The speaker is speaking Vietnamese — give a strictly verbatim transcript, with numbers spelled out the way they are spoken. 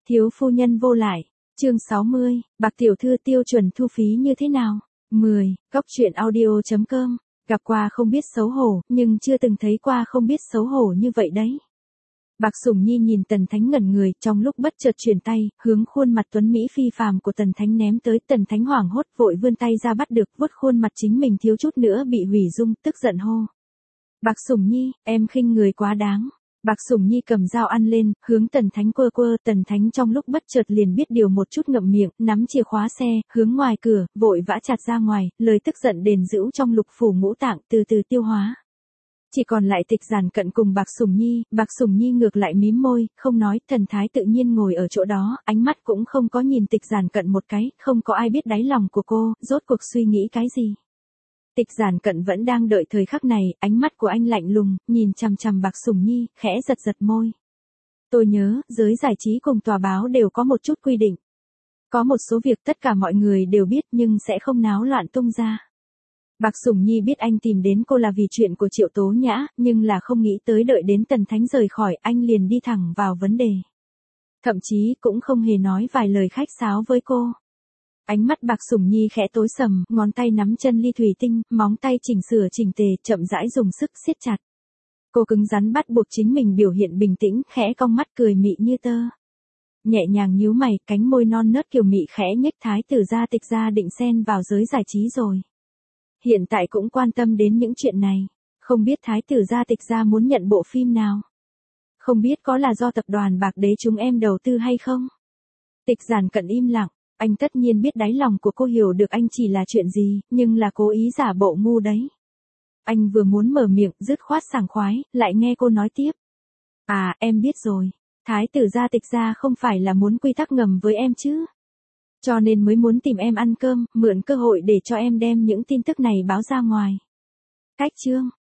Thiếu phu nhân vô lại. Chương sáu mươi, Bạc tiểu thư tiêu chuẩn thu phí như thế nào? mười, Góc truyện audio chấm com. Gặp qua không biết xấu hổ, nhưng chưa từng thấy qua không biết xấu hổ như vậy đấy. Bạc Sủng Nhi nhìn Tần Thánh ngẩn người, trong lúc bất chợt chuyển tay, hướng khuôn mặt tuấn mỹ phi phàm của Tần Thánh ném tới. Tần Thánh hoảng hốt vội vươn tay ra bắt được, vuốt khuôn mặt chính mình thiếu chút nữa bị hủy dung, tức giận hô: Bạc Sủng Nhi, em khinh người quá đáng. Bạc Sủng Nhi cầm dao ăn lên, hướng Tần Thánh quơ quơ. Tần Thánh trong lúc bất chợt liền biết điều một chút, ngậm miệng, nắm chìa khóa xe, hướng ngoài cửa, vội vã chặt ra ngoài, lời tức giận đền giũ trong lục phủ ngũ tạng từ từ tiêu hóa. Chỉ còn lại Tịch Giản Cận cùng Bạc Sủng Nhi. Bạc Sủng Nhi ngược lại mím môi, không nói, thần thái tự nhiên ngồi ở chỗ đó, ánh mắt cũng không có nhìn Tịch Giản Cận một cái, không có ai biết đáy lòng của cô, rốt cuộc suy nghĩ cái gì. Tịch Giản Cận vẫn đang đợi thời khắc này, ánh mắt của anh lạnh lùng, nhìn chằm chằm Bạc Sủng Nhi, khẽ giật giật môi. Tôi nhớ, giới giải trí cùng tòa báo đều có một chút quy định. Có một số việc tất cả mọi người đều biết nhưng sẽ không náo loạn tung ra. Bạc Sủng Nhi biết anh tìm đến cô là vì chuyện của Triệu Tố Nhã, nhưng là không nghĩ tới đợi đến Tần Thánh rời khỏi, anh liền đi thẳng vào vấn đề. Thậm chí cũng không hề nói vài lời khách sáo với cô. Ánh mắt Bạc Sủng Nhi khẽ tối sầm, ngón tay nắm chân ly thủy tinh, móng tay chỉnh sửa chỉnh tề, chậm rãi dùng sức siết chặt. Cô cứng rắn bắt buộc chính mình biểu hiện bình tĩnh, khẽ cong mắt cười mị như tơ. Nhẹ nhàng nhíu mày, cánh môi non nớt kiều mị khẽ nhếch. Thái tử gia Tịch gia định xen vào giới giải trí rồi. Hiện tại cũng quan tâm đến những chuyện này. Không biết Thái tử gia Tịch gia muốn nhận bộ phim nào? Không biết có là do tập đoàn Bạc Đế chúng em đầu tư hay không? Tịch Giản Cận im lặng. Anh tất nhiên biết đáy lòng của cô hiểu được anh chỉ là chuyện gì, nhưng là cố ý giả bộ ngu đấy. Anh vừa muốn mở miệng, dứt khoát sảng khoái, lại nghe cô nói tiếp. À, em biết rồi. Thái tử gia Tịch gia không phải là muốn quy tắc ngầm với em chứ? Cho nên mới muốn tìm em ăn cơm, mượn cơ hội để cho em đem những tin tức này báo ra ngoài. Cách chương.